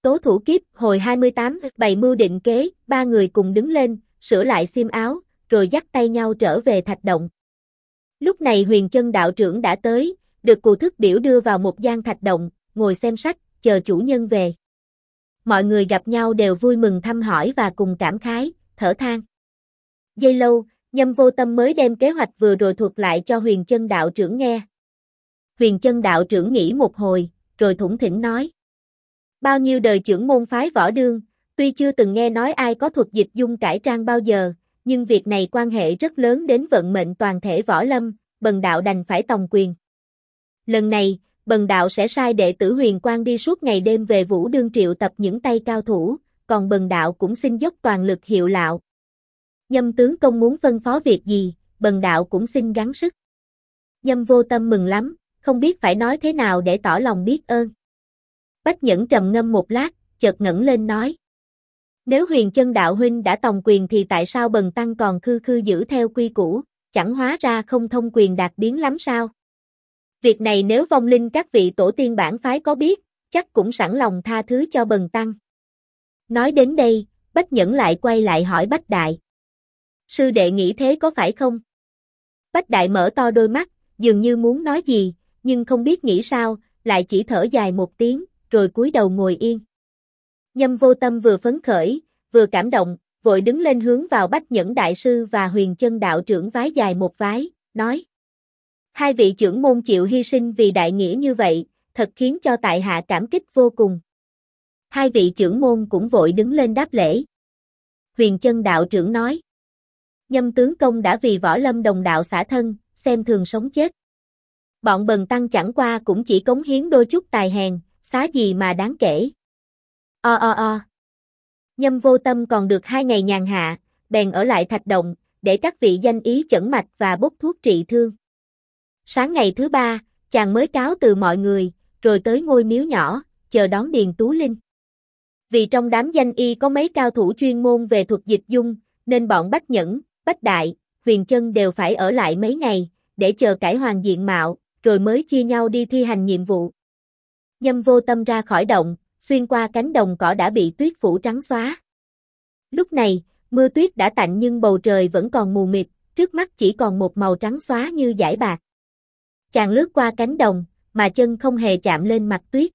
Tố thủ kiếp, hồi 28, bày mưu định kế, ba người cùng đứng lên, sửa lại xiêm áo, rồi dắt tay nhau trở về thạch động. Lúc này Huyền Chân đạo trưởng đã tới, được Cù Thức Điểu đưa vào một gian thạch động, ngồi xem sách, chờ chủ nhân về. Mọi người gặp nhau đều vui mừng thăm hỏi và cùng cảm khái, thở than. Giây lâu, Nhâm Vô Tâm mới đem kế hoạch vừa rồi thuật lại cho Huyền Chân đạo trưởng nghe. Huyền Chân đạo trưởng nghĩ một hồi, rồi thủng thỉnh nói. Bao nhiêu đời trưởng môn phái võ đương, tuy chưa từng nghe nói ai có thuật dịch dung cải trang bao giờ, nhưng việc này quan hệ rất lớn đến vận mệnh toàn thể võ lâm, bần đạo đành phải tòng quyền. Lần này, bần đạo sẽ sai đệ tử Huyền Quang đi suốt ngày đêm về Vũ Đương triệu tập những tay cao thủ, còn bần đạo cũng xin dốc toàn lực hiệu lạo. Nhâm tướng công muốn phân phó việc gì, bần đạo cũng xin gắng sức. Nhâm Vô Tâm mừng lắm, không biết phải nói thế nào để tỏ lòng biết ơn. Bách Nhẫn trầm ngâm một lát, chợt ngẩng lên nói. Nếu Huyền Chân đạo huynh đã tòng quyền thì tại sao bần tăng còn khư khư giữ theo quy củ, chẳng hóa ra không thông quyền đạt biến lắm sao? Việc này nếu vong linh các vị tổ tiên bản phái có biết, chắc cũng sẵn lòng tha thứ cho bần tăng. Nói đến đây, Bách Nhẫn lại quay lại hỏi Bách Đại. Sư đệ nghĩ thế có phải không? Bách Đại mở to đôi mắt, dường như muốn nói gì, nhưng không biết nghĩ sao, lại chỉ thở dài một tiếng, rồi cúi đầu ngồi yên. Nhâm Vô Tâm vừa phấn khởi, vừa cảm động, vội đứng lên hướng vào Bách Nhẫn đại sư và Huyền Chân đạo trưởng vái dài một vái, nói. Hai vị trưởng môn chịu hy sinh vì đại nghĩa như vậy, thật khiến cho tại hạ cảm kích vô cùng. Hai vị trưởng môn cũng vội đứng lên đáp lễ. Huyền Chân đạo trưởng nói. Nhâm tướng công đã vì võ lâm đồng đạo xả thân, xem thường sống chết. Bọn bần tăng chẳng qua cũng chỉ cống hiến đôi chút tài hèn, xá gì mà đáng kể. Nhâm Vô Tâm còn được 2 ngày nhàn hạ, bèn ở lại thạch động, để các vị danh ý chẩn mạch và bốc thuốc trị thương. Sáng ngày thứ 3, chàng mới cáo từ mọi người, rồi tới ngôi miếu nhỏ, chờ đón Điền Tú Linh. Vì trong đám danh y có mấy cao thủ chuyên môn về thuật dịch dung, nên bọn Bách Nhẫn, Bách Đại, Huyền Chân đều phải ở lại mấy ngày, để chờ cải hoàng diện mạo, rồi mới chia nhau đi thi hành nhiệm vụ. Nhâm Vô Tâm ra khỏi động, xuyên qua cánh đồng cỏ đã bị tuyết phủ trắng xóa. Lúc này, mưa tuyết đã tạnh nhưng bầu trời vẫn còn mù mịt, trước mắt chỉ còn một màu trắng xóa như dải bạc. Chàng lướt qua cánh đồng, mà chân không hề chạm lên mặt tuyết.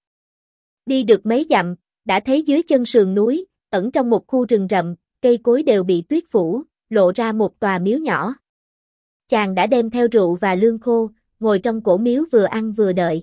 Đi được mấy dặm, đã thấy dưới chân sườn núi, ẩn trong một khu rừng rậm, cây cối đều bị tuyết phủ, lộ ra một tòa miếu nhỏ. Chàng đã đem theo rượu và lương khô, ngồi trong cổ miếu vừa ăn vừa đợi.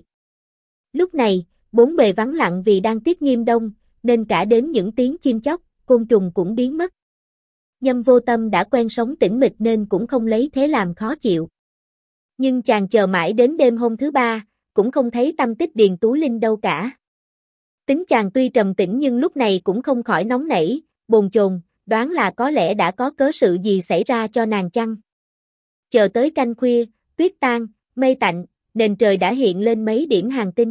Lúc này, bốn bề vắng lặng vì đang tiết nghiêm đông, nên cả đến những tiếng chim chóc, côn trùng cũng biến mất. Nhâm Vô Tâm đã quen sống tĩnh mịch nên cũng không lấy thế làm khó chịu. Nhưng chàng chờ mãi đến đêm hôm thứ 3, cũng không thấy tăm tích Điền Tú Linh đâu cả. Tính chàng tuy trầm tĩnh nhưng lúc này cũng không khỏi nóng nảy, bồn chồn, đoán là có lẽ đã có cớ sự gì xảy ra cho nàng chăng. Chờ tới canh khuya, tuyết tan, mây tạnh, nền trời đã hiện lên mấy điểm hàng tinh.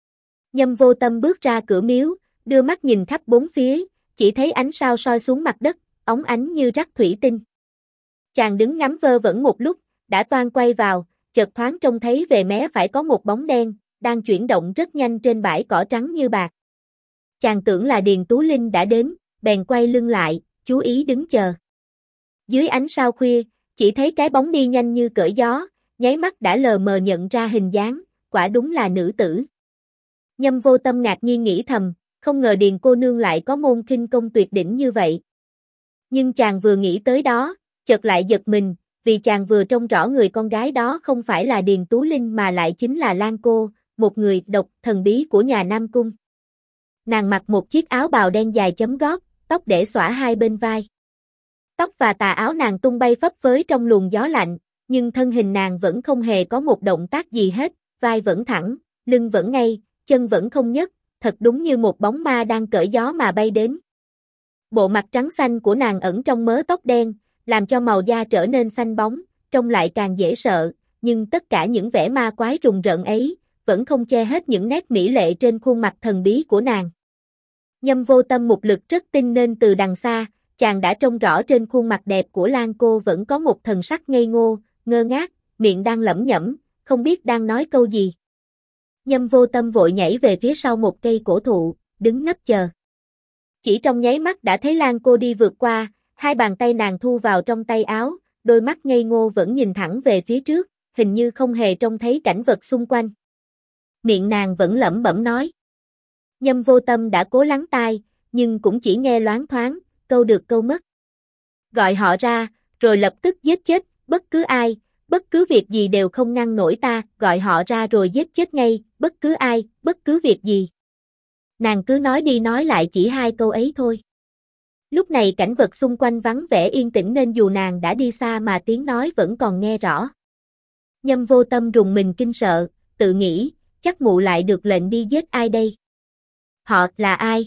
Nhâm Vô Tâm bước ra cửa miếu, đưa mắt nhìn khắp bốn phía, chỉ thấy ánh sao soi xuống mặt đất, óng ánh như rắc thủy tinh. Chàng đứng ngắm vơ vẩn một lúc, đã toan quay vào, chợt thoáng trông thấy về mé phải có một bóng đen, đang chuyển động rất nhanh trên bãi cỏ trắng như bạc. Chàng tưởng là Điền Tú Linh đã đến, bèn quay lưng lại, chú ý đứng chờ. Dưới ánh sao khuya, chỉ thấy cái bóng đi nhanh như cởi gió, nháy mắt đã lờ mờ nhận ra hình dáng, quả đúng là nữ tử. Nhâm Vô Tâm ngạc nhiên nghĩ thầm, không ngờ Điền cô nương lại có môn khinh công tuyệt đỉnh như vậy. Nhưng chàng vừa nghĩ tới đó, chợt lại giật mình, vì chàng vừa trông rõ người con gái đó không phải là Điền Tú Linh mà lại chính là Lan Cô, một người độc thần bí của nhà Nam Cung. Nàng mặc một chiếc áo bào đen dài chấm gót, tóc để xõa hai bên vai. Tóc và tà áo nàng tung bay phấp phới trong luồng gió lạnh, nhưng thân hình nàng vẫn không hề có một động tác gì hết, vai vẫn thẳng, lưng vẫn ngay, chân vẫn không nhấc, thật đúng như một bóng ma đang cởi gió mà bay đến. Bộ mặt trắng xanh của nàng ẩn trong mớ tóc đen, làm cho màu da trở nên xanh bóng, trông lại càng dễ sợ, nhưng tất cả những vẻ ma quái rùng rợn ấy, vẫn không che hết những nét mỹ lệ trên khuôn mặt thần bí của nàng. Nhâm Vô Tâm một lực rất tinh nên từ đằng xa, chàng đã trông rõ trên khuôn mặt đẹp của Lan Cô vẫn có một thần sắc ngây ngô, ngơ ngác, miệng đang lẩm nhẩm, không biết đang nói câu gì. Nhâm Vô Tâm vội nhảy về phía sau một cây cổ thụ, đứng nấp chờ. Chỉ trong nháy mắt đã thấy Lan cô đi vượt qua, hai bàn tay nàng thu vào trong tay áo, đôi mắt ngây ngô vẫn nhìn thẳng về phía trước, hình như không hề trông thấy cảnh vật xung quanh. Miệng nàng vẫn lẩm bẩm nói. Nhâm Vô Tâm đã cố lắng tai, nhưng cũng chỉ nghe loáng thoáng, câu được câu mất. Gọi họ ra, rồi lập tức giết chết, bất cứ ai, bất cứ việc gì đều không ngăn nổi ta, gọi họ ra rồi giết chết ngay, bất cứ ai, bất cứ việc gì. Nàng cứ nói đi nói lại chỉ hai câu ấy thôi. Lúc này cảnh vật xung quanh vắng vẻ yên tĩnh nên dù nàng đã đi xa mà tiếng nói vẫn còn nghe rõ. Nhâm Vô Tâm rùng mình kinh sợ, tự nghĩ, chắc mụ lại được lệnh đi giết ai đây? Họ là ai?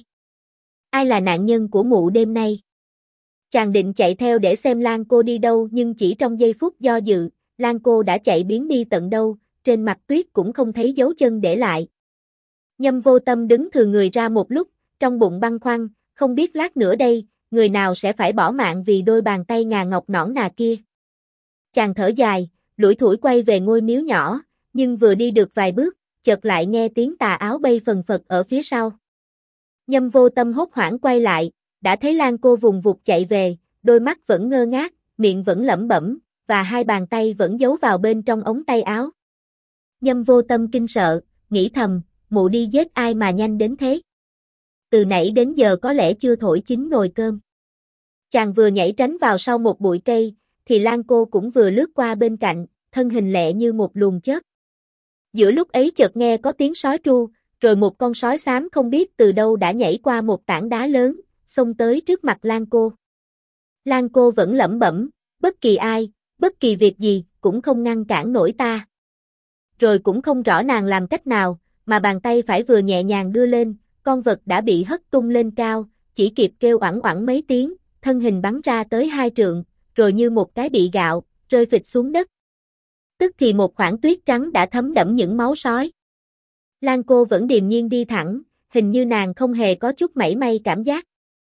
Ai là nạn nhân của mụ đêm nay? Chàng định chạy theo để xem Lan cô đi đâu nhưng chỉ trong giây phút do dự, Lan cô đã chạy biến đi tận đâu, trên mặt tuyết cũng không thấy dấu chân để lại. Nhâm Vô Tâm đứng thừa người ra một lúc, trong bụng băn khoăn, không biết lát nữa đây, người nào sẽ phải bỏ mạng vì đôi bàn tay ngà ngọc nõn nà kia. Chàng thở dài, lủi thủi quay về ngôi miếu nhỏ, nhưng vừa đi được vài bước, chợt lại nghe tiếng tà áo bay phần phật ở phía sau. Nhâm Vô Tâm hốt hoảng quay lại, đã thấy Lan cô vùng vụt chạy về, đôi mắt vẫn ngơ ngác, miệng vẫn lẩm bẩm, và hai bàn tay vẫn giấu vào bên trong ống tay áo. Nhâm Vô Tâm kinh sợ, nghĩ thầm, mụ đi giết ai mà nhanh đến thế? Từ nãy đến giờ có lẽ chưa thổi chín nồi cơm. Chàng vừa nhảy tránh vào sau một bụi cây, thì Lan cô cũng vừa lướt qua bên cạnh, thân hình lẹ như một luồng chớp. Giữa lúc ấy chợt nghe có tiếng sói tru, rồi một con sói xám không biết từ đâu đã nhảy qua một tảng đá lớn, xông tới trước mặt Lan cô. Lan cô vẫn lẩm bẩm, bất kỳ ai, bất kỳ việc gì, cũng không ngăn cản nổi ta. Rồi cũng không rõ nàng làm cách nào, mà bàn tay phải vừa nhẹ nhàng đưa lên, con vật đã bị hất tung lên cao, chỉ kịp kêu oảng oảng mấy tiếng, thân hình bắn ra tới 2 trượng, rồi như một cái bị gạo, rơi phịch xuống đất. Tức thì một khoảng tuyết trắng đã thấm đẫm những máu sói. Lan cô vẫn điềm nhiên đi thẳng, hình như nàng không hề có chút mảy may cảm giác.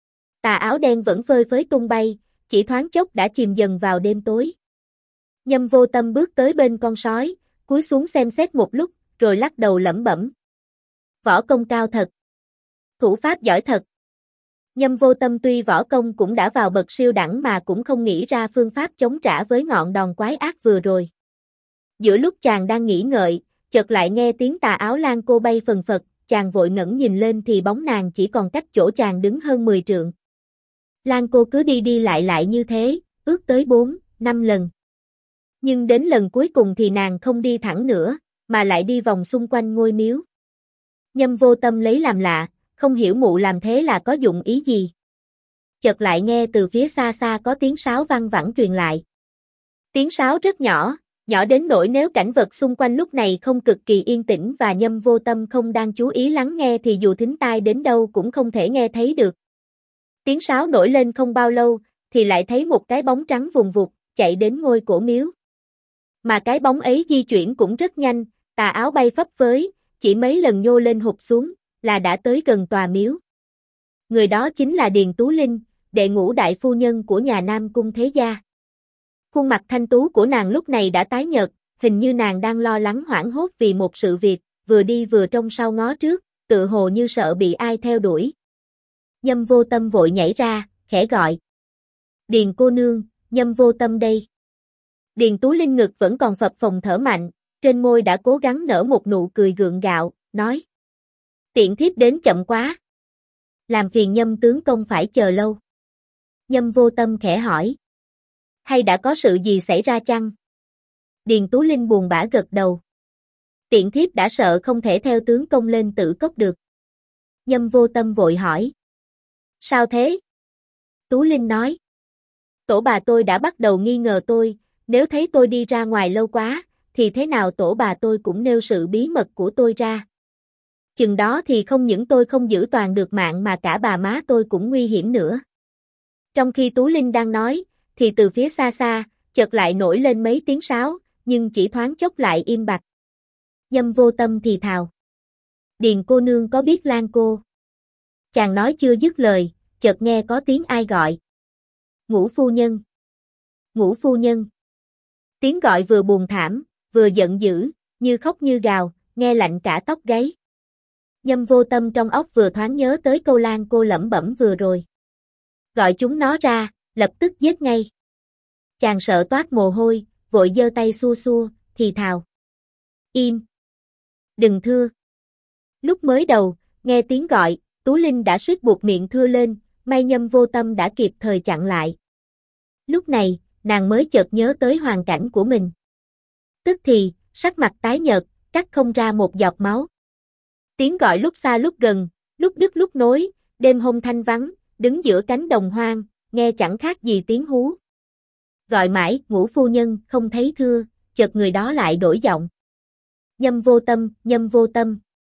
Tà áo đen vẫn phơi phới tung bay, chỉ thoáng chốc đã chìm dần vào đêm tối. Nhâm Vô Tâm bước tới bên con sói, cúi xuống xem xét một lúc, rồi lắc đầu lẩm bẩm. Võ công cao thật. Thủ pháp giỏi thật. Nhâm Vô Tâm tuy võ công cũng đã vào bậc siêu đẳng mà cũng không nghĩ ra phương pháp chống trả với ngọn đòn quái ác vừa rồi. Giữa lúc chàng đang nghĩ ngợi, chợt lại nghe tiếng tà áo Lan cô bay phần phật, chàng vội ngẩng nhìn lên thì bóng nàng chỉ còn cách chỗ chàng đứng hơn 10 trượng. Lan cô cứ đi đi lại như thế, ước tới 4, 5 lần. Nhưng đến lần cuối cùng thì nàng không đi thẳng nữa, mà lại đi vòng xung quanh ngôi miếu. Nhâm Vô Tâm lấy làm lạ, không hiểu mụ làm thế là có dụng ý gì. Chợt lại nghe từ phía xa xa có tiếng sáo văng vẳng truyền lại. Tiếng sáo rất nhỏ, nhỏ đến nỗi nếu cảnh vật xung quanh lúc này không cực kỳ yên tĩnh và Nhâm Vô Tâm không đang chú ý lắng nghe thì dù thính tai đến đâu cũng không thể nghe thấy được. Tiếng sáo nổi lên không bao lâu, thì lại thấy một cái bóng trắng vùng vụt, chạy đến ngôi cổ miếu. Mà cái bóng ấy di chuyển cũng rất nhanh, tà áo bay phấp phới, chỉ mấy lần nhô lên hụt xuống, là đã tới gần tòa miếu. Người đó chính là Điền Tú Linh, đệ ngũ đại phu nhân của nhà Nam Cung Thế Gia. Khuôn mặt thanh tú của nàng lúc này đã tái nhợt, hình như nàng đang lo lắng hoảng hốt vì một sự việc, vừa đi vừa trông sau ngó trước, tự hồ như sợ bị ai theo đuổi. Nhâm Vô Tâm vội nhảy ra, khẽ gọi. Điền cô nương, Nhâm Vô Tâm đây. Điền Tú Linh ngực vẫn còn phập phồng thở mạnh, trên môi đã cố gắng nở một nụ cười gượng gạo, nói. Tiện thiếp đến chậm quá. Làm phiền Nhâm tướng công phải chờ lâu. Nhâm Vô Tâm khẽ hỏi. Hay đã có sự gì xảy ra chăng? Điền Tú Linh buồn bã gật đầu. Tiện thiếp đã sợ không thể theo tướng công lên Tử Cốc được. Nhâm Vô Tâm vội hỏi. Sao thế? Tú Linh nói. Tổ bà tôi đã bắt đầu nghi ngờ tôi, nếu thấy tôi đi ra ngoài lâu quá, thì thế nào tổ bà tôi cũng nêu sự bí mật của tôi ra. Chừng đó thì không những tôi không giữ toàn được mạng mà cả bà má tôi cũng nguy hiểm nữa. Trong khi Tú Linh đang nói, thì từ phía xa xa, chợt lại nổi lên mấy tiếng sáo, nhưng chỉ thoáng chốc lại im bặt. Nhâm Vô Tâm thì thào. Điền cô nương có biết Lan cô? Chàng nói chưa dứt lời, chợt nghe có tiếng ai gọi. Ngũ phu nhân. Ngũ phu nhân. Tiếng gọi vừa buồn thảm, vừa giận dữ, như khóc như gào, nghe lạnh cả tóc gáy. Nhâm Vô Tâm trong óc vừa thoáng nhớ tới câu Lan cô lẩm bẩm vừa rồi. Gọi chúng nó ra, lập tức giết ngay. Chàng sợ toát mồ hôi, vội giơ tay xua xua, thì thào. Im. Đừng thưa. Lúc mới đầu, nghe tiếng gọi, Tú Linh đã suýt buộc miệng thưa lên, may Nhâm Vô Tâm đã kịp thời chặn lại. Lúc này, nàng mới chợt nhớ tới hoàn cảnh của mình. Tức thì, sắc mặt tái nhợt, cắt không ra một giọt máu. Tiếng gọi lúc xa lúc gần, lúc đứt lúc nối, đêm hôm thanh vắng, đứng giữa cánh đồng hoang, nghe chẳng khác gì tiếng hú. Gọi mãi, Ngũ phu nhân không thấy thưa, chợt người đó lại đổi giọng. Nhâm Vô Tâm, Nhâm Vô Tâm.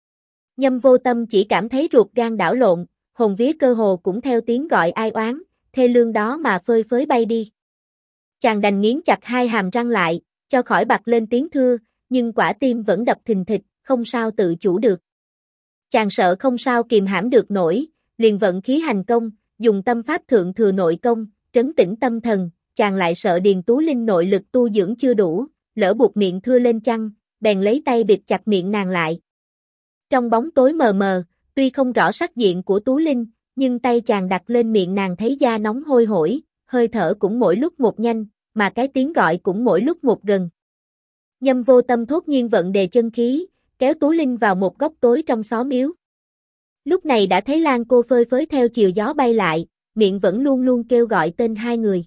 Nhâm Vô Tâm chỉ cảm thấy ruột gan đảo lộn, hồn vía cơ hồ cũng theo tiếng gọi ai oán, thê lương đó mà phơi phới bay đi. Chàng đành nghiến chặt hai hàm răng lại, cho khỏi bật lên tiếng thưa, nhưng quả tim vẫn đập thình thịch, không sao tự chủ được. Chàng sợ không sao kìm hãm được nổi, liền vận khí hành công, dùng tâm pháp thượng thừa nội công, trấn tĩnh tâm thần, chàng lại sợ Điền Tú Linh nội lực tu dưỡng chưa đủ, lỡ buộc miệng thưa lên chăng, bèn lấy tay bịt chặt miệng nàng lại. Trong bóng tối mờ mờ, tuy không rõ sắc diện của Tú Linh, nhưng tay chàng đặt lên miệng nàng thấy da nóng hôi hổi, hơi thở cũng mỗi lúc một nhanh, mà cái tiếng gọi cũng mỗi lúc một gần. Nhâm Vô Tâm thốt nhiên vận đề chân khí, kéo Tú Linh vào một góc tối trong xó miếu. Lúc này đã thấy Lan cô phơi phới theo chiều gió bay lại, miệng vẫn luôn luôn kêu gọi tên hai người.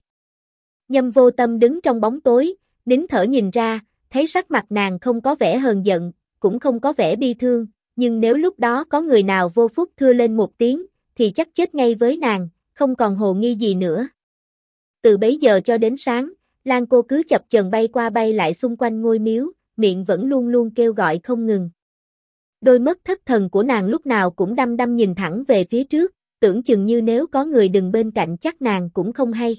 Nhâm Vô Tâm đứng trong bóng tối, nín thở nhìn ra, thấy sắc mặt nàng không có vẻ hờn giận, cũng không có vẻ bi thương, nhưng nếu lúc đó có người nào vô phúc thưa lên một tiếng, thì chắc chết ngay với nàng, không còn hồ nghi gì nữa. Từ bấy giờ cho đến sáng, Lan cô cứ chập chờn bay qua bay lại xung quanh ngôi miếu, miệng vẫn luôn luôn kêu gọi không ngừng. Đôi mắt thất thần của nàng lúc nào cũng đăm đăm nhìn thẳng về phía trước, tưởng chừng như nếu có người đứng bên cạnh chắc nàng cũng không hay.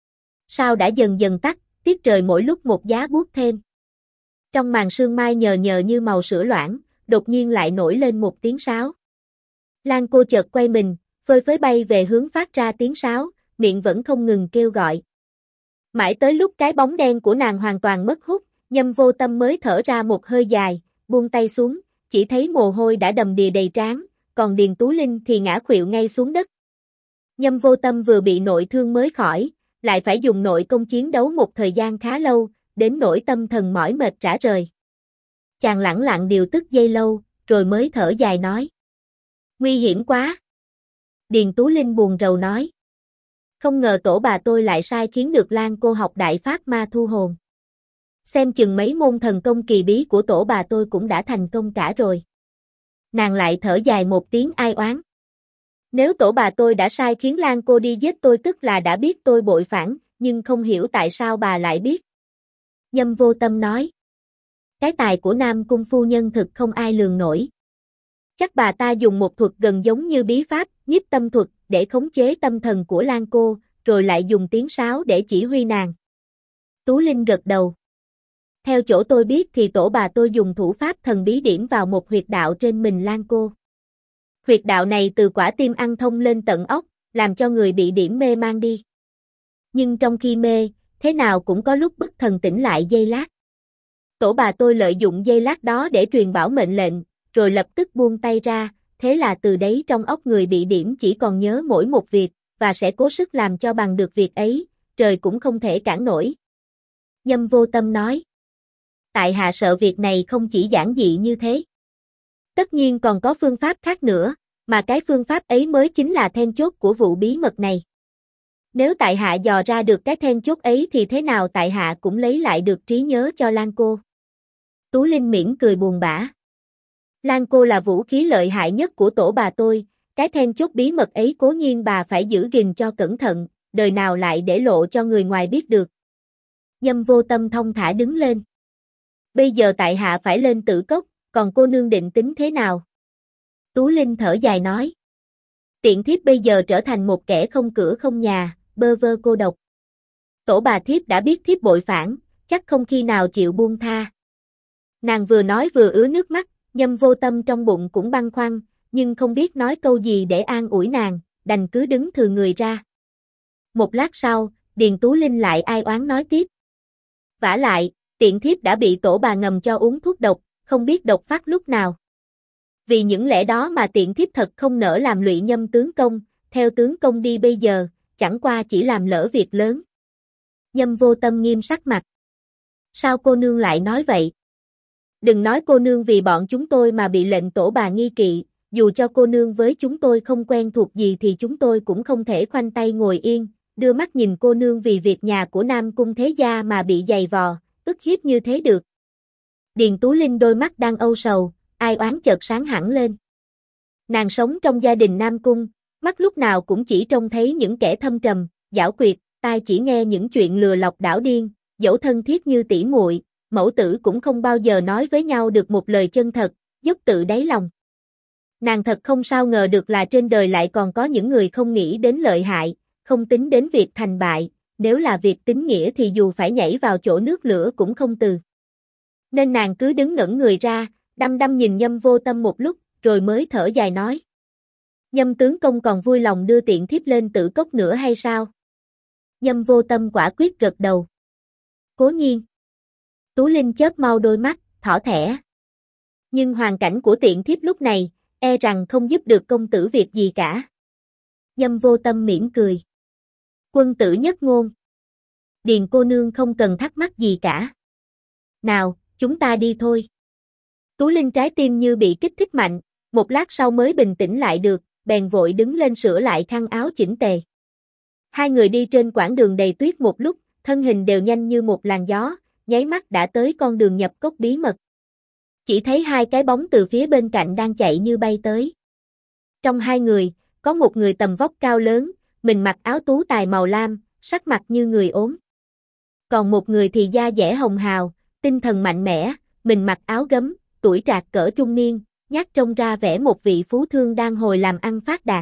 Sao đã dần dần tắt, tiết trời mỗi lúc một giá buốt thêm. Trong màn sương mai nhờ nhờ như màu sữa loãng, đột nhiên lại nổi lên một tiếng sáo. Lan cô chợt quay mình, phơi phới bay về hướng phát ra tiếng sáo, miệng vẫn không ngừng kêu gọi. Mãi tới lúc cái bóng đen của nàng hoàn toàn mất hút, Nhâm Vô Tâm mới thở ra một hơi dài, buông tay xuống, chỉ thấy mồ hôi đã đầm đìa đầy trán, còn Điền Tú Linh thì ngã khuỵu ngay xuống đất. Nhâm Vô Tâm vừa bị nội thương mới khỏi, lại phải dùng nội công chiến đấu một thời gian khá lâu, đến nỗi tâm thần mỏi mệt rã rời. Chàng lẳng lặng điều tức giây lâu, rồi mới thở dài nói. Nguy hiểm quá. Điền Tú Linh buồn rầu nói. Không ngờ tổ bà tôi lại sai khiến được Lan cô học đại pháp ma thu hồn. Xem chừng mấy môn thần công kỳ bí của tổ bà tôi cũng đã thành công cả rồi. Nàng lại thở dài một tiếng ai oán. Nếu tổ bà tôi đã sai khiến Lan cô đi giết tôi tức là đã biết tôi bội phản, nhưng không hiểu tại sao bà lại biết. Nhâm Vô Tâm nói. Cái tài của Nam Cung phu nhân thực không ai lường nổi. Chắc bà ta dùng một thuật gần giống như bí pháp, nhiếp tâm thuật, để khống chế tâm thần của Lan cô, rồi lại dùng tiếng sáo để chỉ huy nàng. Tú Linh gật đầu. Theo chỗ tôi biết thì tổ bà tôi dùng thủ pháp thần bí điểm vào một huyệt đạo trên mình Lan cô. Huyệt đạo này từ quả tim ăn thông lên tận óc, làm cho người bị điểm mê mang đi. Nhưng trong khi mê, thế nào cũng có lúc bất thần tỉnh lại giây lát. Tổ bà tôi lợi dụng giây lát đó để truyền bảo mệnh lệnh, rồi lập tức buông tay ra, thế là từ đấy trong óc người bị điểm chỉ còn nhớ mỗi một việc, và sẽ cố sức làm cho bằng được việc ấy, trời cũng không thể cản nổi. Nhâm Vô Tâm nói. Tại hạ sợ việc này không chỉ giản dị như thế. Tất nhiên còn có phương pháp khác nữa, mà cái phương pháp ấy mới chính là then chốt của vụ bí mật này. Nếu tại hạ dò ra được cái then chốt ấy thì thế nào tại hạ cũng lấy lại được trí nhớ cho Lan cô. Tú Linh mỉm cười buồn bã. Lan cô là vũ khí lợi hại nhất của tổ bà tôi, cái then chốt bí mật ấy cố nhiên bà phải giữ gìn cho cẩn thận, đời nào lại để lộ cho người ngoài biết được. Nhâm Vô Tâm thong thả đứng lên. Bây giờ tại hạ phải lên Tử Cốc, còn cô nương định tính thế nào? Tú Linh thở dài nói. Tiện thiếp bây giờ trở thành một kẻ không cửa không nhà, bơ vơ cô độc. Tổ bà thiếp đã biết thiếp bội phản, chắc không khi nào chịu buông tha. Nàng vừa nói vừa ứa nước mắt, Nhâm Vô Tâm trong bụng cũng băn khoăn, nhưng không biết nói câu gì để an ủi nàng, đành cứ đứng thừa người ra. Một lát sau, Điền Tú Linh lại ai oán nói tiếp. Vả lại, tiện thiếp đã bị tổ bà ngầm cho uống thuốc độc, không biết độc phát lúc nào. Vì những lẽ đó mà tiện thiếp thật không nỡ làm lụy Nhâm tướng công, theo tướng công đi bây giờ, chẳng qua chỉ làm lỡ việc lớn. Nhâm Vô Tâm nghiêm sắc mặt. Sao cô nương lại nói vậy? Đừng nói cô nương vì bọn chúng tôi mà bị lệnh tổ bà nghi kỵ, dù cho cô nương với chúng tôi không quen thuộc gì thì chúng tôi cũng không thể khoanh tay ngồi yên, đưa mắt nhìn cô nương vì việc nhà của Nam Cung thế gia mà bị giày vò, ức hiếp như thế được. Điền Tú Linh đôi mắt đang âu sầu, ai oán chợt sáng hẳn lên. Nàng sống trong gia đình Nam Cung, mắt lúc nào cũng chỉ trông thấy những kẻ thâm trầm, giảo quyệt, tai chỉ nghe những chuyện lừa lọc đảo điên, dẫu thân thiết như tỷ muội, mẫu tử cũng không bao giờ nói với nhau được một lời chân thật, dốc tự đáy lòng. Nàng thật không sao ngờ được là trên đời lại còn có những người không nghĩ đến lợi hại, không tính đến việc thành bại, nếu là việc tính nghĩa thì dù phải nhảy vào chỗ nước lửa cũng không từ. Nên nàng cứ đứng ngẩn người ra, đăm đăm nhìn Nhâm Vô Tâm một lúc, rồi mới thở dài nói. Nhâm tướng công còn vui lòng đưa tiện thiếp lên Tử Cốc nữa hay sao? Nhâm Vô Tâm quả quyết gật đầu. Cố nhiên. Tú Linh chớp mau đôi mắt, thỏ thẻ. Nhưng hoàn cảnh của tiện thiếp lúc này, e rằng không giúp được công tử việc gì cả. Nhâm Vô Tâm mỉm cười. Quân tử nhất ngôn. Điền cô nương không cần thắc mắc gì cả. Nào, chúng ta đi thôi. Tú Linh trái tim như bị kích thích mạnh, một lát sau mới bình tĩnh lại được, bèn vội đứng lên sửa lại khăn áo chỉnh tề. Hai người đi trên quãng đường đầy tuyết một lúc, thân hình đều nhanh như một làn gió, nháy mắt đã tới con đường nhập cốc bí mật. Chỉ thấy hai cái bóng từ phía bên cạnh đang chạy như bay tới. Trong hai người, có một người tầm vóc cao lớn, mình mặc áo tú tài màu lam, sắc mặt như người ốm. Còn một người thì da dẻ hồng hào, tinh thần mạnh mẽ, mình mặc áo gấm, tuổi trạc cỡ trung niên, nhát trông ra vẻ một vị phú thương đang hồi làm ăn phát đạt.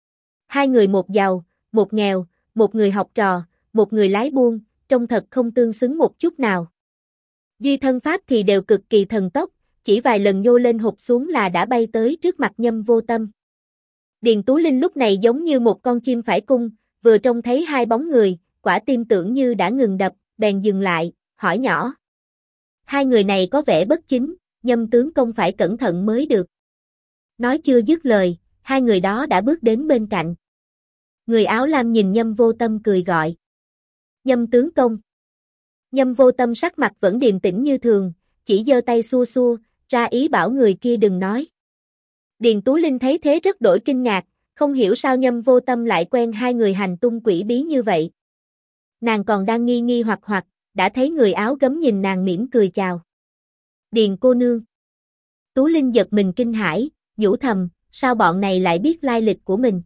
Hai người một giàu, một nghèo, một người học trò, một người lái buôn, trông thật không tương xứng một chút nào. Duy thân pháp thì đều cực kỳ thần tốc, chỉ vài lần nhô lên hụt xuống là đã bay tới trước mặt Nhâm Vô Tâm. Điền Tú Linh lúc này giống như một con chim phải cung, vừa trông thấy hai bóng người, quả tim tưởng như đã ngừng đập, bèn dừng lại, hỏi nhỏ. Hai người này có vẻ bất chính, Nhâm tướng công phải cẩn thận mới được. Nói chưa dứt lời, hai người đó đã bước đến bên cạnh. Người áo lam nhìn Nhâm Vô Tâm cười gọi. Nhâm tướng công. Nhâm Vô Tâm sắc mặt vẫn điềm tĩnh như thường, chỉ giơ tay xua xua, ra ý bảo người kia đừng nói. Điền Tú Linh thấy thế rất đổi kinh ngạc, không hiểu sao Nhâm Vô Tâm lại quen hai người hành tung quỷ bí như vậy. Nàng còn đang nghi nghi hoặc, đã thấy người áo gấm nhìn nàng mỉm cười chào. Điền cô nương. Tú Linh giật mình kinh hãi, nhủ thầm, sao bọn này lại biết lai lịch của mình?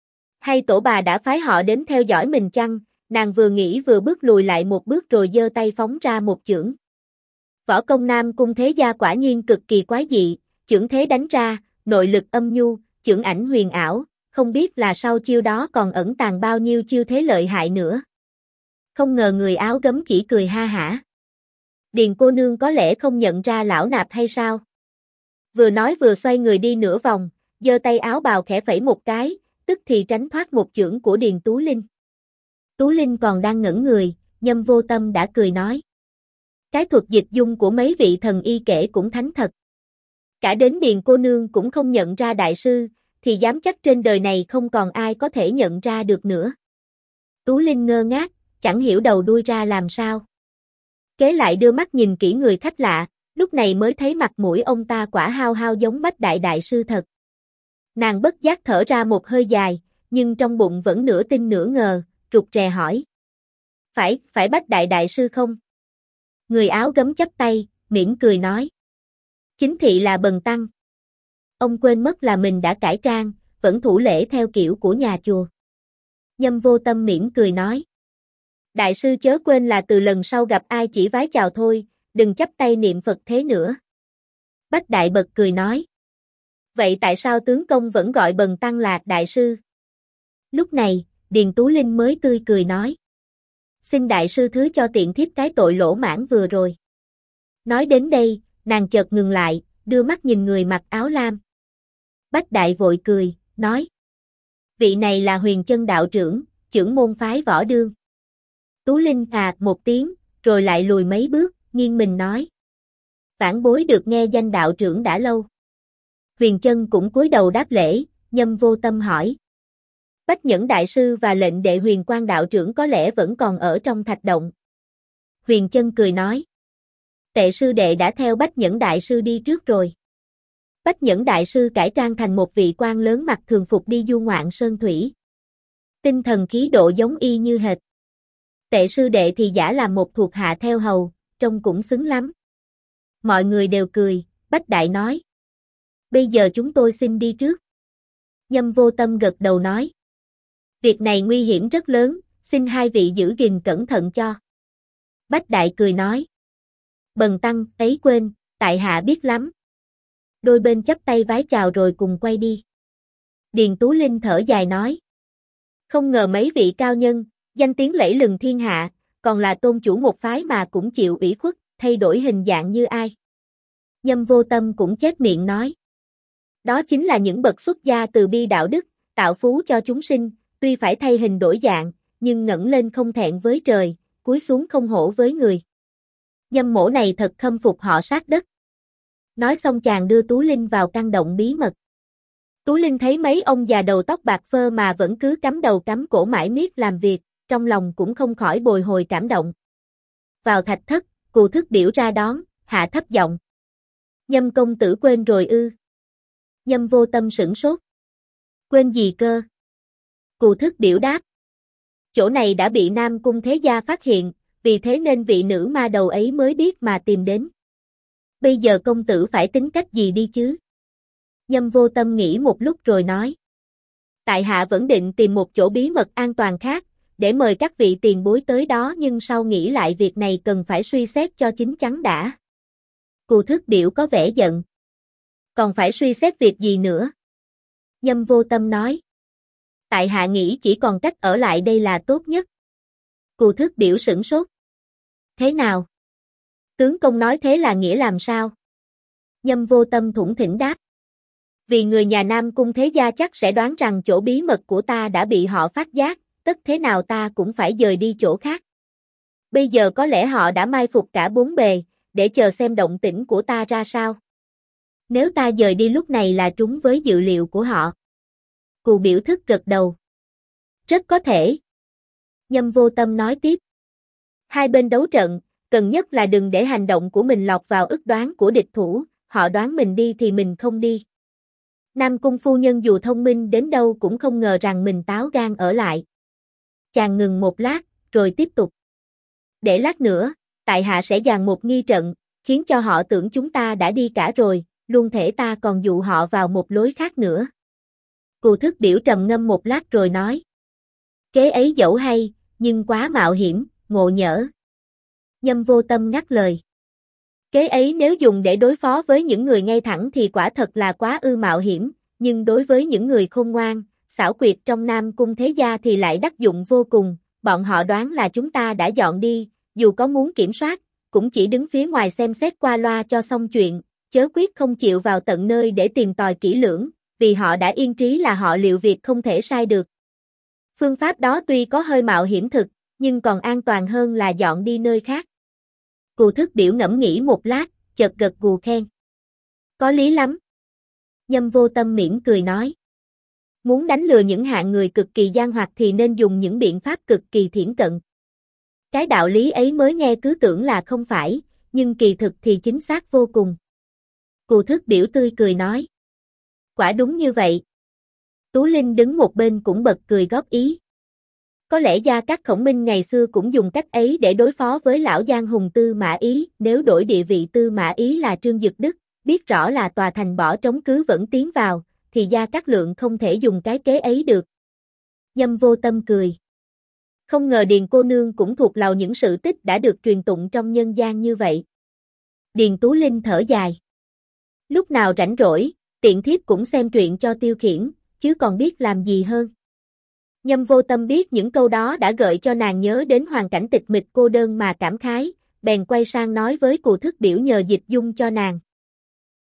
Hay tổ bà đã phái họ đến theo dõi mình chăng? Nàng vừa nghĩ vừa bước lùi lại một bước rồi giơ tay phóng ra một chưởng. Võ công Nam Cung thế gia quả nhiên cực kỳ quái dị, chưởng thế đánh ra, nội lực âm nhu, chưởng ảnh huyền ảo, không biết là sau chiêu đó còn ẩn tàng bao nhiêu chiêu thế lợi hại nữa. Không ngờ người áo gấm chỉ cười ha hả. Điền cô nương có lẽ không nhận ra lão nạp hay sao? Vừa nói vừa xoay người đi nửa vòng, giơ tay áo bào khẽ phẩy một cái, tức thì tránh thoát một chưởng của Điền Tú Linh. Tú Linh còn đang ngẩn người, Nhâm Vô Tâm đã cười nói. Cái thuật dịch dung của mấy vị thần y kể cũng thánh thật. Cả đến Điền cô nương cũng không nhận ra đại sư, thì dám chắc trên đời này không còn ai có thể nhận ra được nữa. Tú Linh ngơ ngác, chẳng hiểu đầu đuôi ra làm sao. Kế lại đưa mắt nhìn kỹ người khách lạ, lúc này mới thấy mặt mũi ông ta quả hao hao giống Bách Đại đại sư thật. Nàng bất giác thở ra một hơi dài, nhưng trong bụng vẫn nửa tin nửa ngờ, rụt rè hỏi. Phải Bách Đại đại sư không? Người áo gấm chắp tay, mỉm cười nói. Chính thị là bần tăng. Ông quên mất là mình đã cải trang, vẫn thủ lễ theo kiểu của nhà chùa. Nhâm Vô Tâm mỉm cười nói. Đại sư chớ quên là từ lần sau gặp ai chỉ vái chào thôi, đừng chắp tay niệm Phật thế nữa. Bách Đại bật cười nói. Vậy tại sao tướng công vẫn gọi bần tăng là đại sư? Lúc này, Điền Tú Linh mới tươi cười nói. Xin đại sư thứ cho tiện thiếp cái tội lỗ mãn vừa rồi. Nói đến đây, nàng chợt ngừng lại, đưa mắt nhìn người mặc áo lam. Bách Đại vội cười, nói. Vị này là Huyền Chân đạo trưởng, chưởng môn phái Võ Đương. Tú Linh một tiếng, rồi lại lùi mấy bước, nghiêng mình nói. Vãn bối được nghe danh đạo trưởng đã lâu. Huyền Chân cũng cúi đầu đáp lễ, Nhâm Vô Tâm hỏi. Bách Nhẫn Đại Sư và lệnh đệ Huyền Quang Đạo Trưởng có lẽ vẫn còn ở trong thạch động. Huyền Chân cười nói. Tệ sư đệ đã theo Bách Nhẫn Đại Sư đi trước rồi. Bách Nhẫn Đại Sư cải trang thành một vị quan lớn mặc thường phục đi du ngoạn sơn thủy. Tinh thần khí độ giống y như hệt. Tệ sư đệ thì giả làm một thuộc hạ theo hầu, trông cũng xứng lắm. Mọi người đều cười, Bách Đại nói. Bây giờ chúng tôi xin đi trước. Nhâm Vô Tâm gật đầu nói. Việc này nguy hiểm rất lớn, xin hai vị giữ gìn cẩn thận cho. Bách Đại cười nói. Bần tăng, ấy quên, tại hạ biết lắm. Đôi bên chắp tay vái chào rồi cùng quay đi. Điền Tú Linh thở dài nói. Không ngờ mấy vị cao nhân, danh tiếng lẫy lừng thiên hạ, còn là tôn chủ một phái mà cũng chịu ủy khuất, thay đổi hình dạng như ai. Nhâm Vô Tâm cũng chép miệng nói. Đó chính là những bậc xuất gia từ bi đạo đức, tạo phú cho chúng sinh, tuy phải thay hình đổi dạng, nhưng ngẩng lên không thẹn với trời, cúi xuống không hổ với người. Nhâm mỗ này thật khâm phục họ sát đất. Nói xong chàng đưa Tú Linh vào căn động bí mật. Tú Linh thấy mấy ông già đầu tóc bạc phơ mà vẫn cứ cắm đầu cắm cổ mãi miết làm việc, trong lòng cũng không khỏi bồi hồi cảm động. Vào thạch thất, Cù Thức Điểu ra đón, hạ thấp giọng. Nhâm công tử quên rồi ư? Nhâm Vô Tâm sửng sốt. Quên gì cơ? Cù Thức Điểu đáp. Chỗ này đã bị Nam Cung Thế Gia phát hiện, vì thế nên vị nữ ma đầu ấy mới biết mà tìm đến. Bây giờ công tử phải tính cách gì đi chứ? Nhâm Vô Tâm nghĩ một lúc rồi nói. Tại hạ vẫn định tìm một chỗ bí mật an toàn khác, để mời các vị tiền bối tới đó, nhưng sau nghĩ lại việc này cần phải suy xét cho chín chắn đã. Cù Thức Điểu có vẻ giận. Còn phải suy xét việc gì nữa? Nhâm Vô Tâm nói. Tại hạ nghĩ chỉ còn cách ở lại đây là tốt nhất. Cù Thức Điểu sửng sốt. Thế nào? Tướng công nói thế là nghĩa làm sao? Nhâm Vô Tâm thủng thỉnh đáp. Vì người nhà Nam Cung Thế Gia chắc sẽ đoán rằng chỗ bí mật của ta đã bị họ phát giác, tất thế nào ta cũng phải dời đi chỗ khác. Bây giờ có lẽ họ đã mai phục cả bốn bề, để chờ xem động tĩnh của ta ra sao. Nếu ta dời đi lúc này là trúng với dự liệu của họ. Cù Biểu Thức gật đầu. Rất có thể. Nhâm Vô Tâm nói tiếp. Hai bên đấu trận, cần nhất là đừng để hành động của mình lọt vào ức đoán của địch thủ, họ đoán mình đi thì mình không đi. Nam Cung phu nhân dù thông minh đến đâu cũng không ngờ rằng mình táo gan ở lại. Chàng ngừng một lát, rồi tiếp tục. Để lát nữa, tại hạ sẽ dàn một nghi trận, khiến cho họ tưởng chúng ta đã đi cả rồi, luôn thể ta còn dụ họ vào một lối khác nữa. Cù Thức Điểu trầm ngâm một lát rồi nói. Kế ấy dẫu hay, nhưng quá mạo hiểm, ngộ nhỡ. Nhâm Vô Tâm ngắt lời. Kế ấy nếu dùng để đối phó với những người ngay thẳng thì quả thật là quá ư mạo hiểm, nhưng đối với những người khôn ngoan, xảo quyệt trong Nam Cung Thế Gia thì lại đắc dụng vô cùng, bọn họ đoán là chúng ta đã dọn đi, dù có muốn kiểm soát, cũng chỉ đứng phía ngoài xem xét qua loa cho xong chuyện, chớ quyết không chịu vào tận nơi để tìm tòi kỹ lưỡng, vì họ đã yên trí là họ liệu việc không thể sai được. Phương pháp đó tuy có hơi mạo hiểm thực, nhưng còn an toàn hơn là dọn đi nơi khác. Cù Thức Điểu ngẫm nghĩ một lát, chợt gật gù khen. Có lý lắm. Nhâm Vô Tâm mỉm cười nói. Muốn đánh lừa những hạng người cực kỳ gian hoạt thì nên dùng những biện pháp cực kỳ thiển cận. Cái đạo lý ấy mới nghe cứ tưởng là không phải, nhưng kỳ thực thì chính xác vô cùng. Cù Thức Điểu tươi cười nói. Quả đúng như vậy. Tú Linh đứng một bên cũng bật cười góp ý. Có lẽ Gia Cát Khổng Minh ngày xưa cũng dùng cách ấy để đối phó với lão giang hùng Tư Mã Ý, nếu đổi địa vị Tư Mã Ý là Trương Dực Đức, biết rõ là tòa thành bỏ trống cứ vẫn tiến vào, thì Gia Cát Lượng không thể dùng cái kế ấy được. Nhâm Vô Tâm cười. Không ngờ Điền cô nương cũng thuộc lầu những sự tích đã được truyền tụng trong nhân gian như vậy. Điền Tú Linh thở dài. Lúc nào rảnh rỗi, tiện thiếp cũng xem truyện cho tiêu khiển, chứ còn biết làm gì hơn. Nhâm Vô Tâm biết những câu đó đã gợi cho nàng nhớ đến hoàn cảnh tịch mịch cô đơn mà cảm khái, bèn quay sang nói với Cù Thức Điểu nhờ dịch dung cho nàng.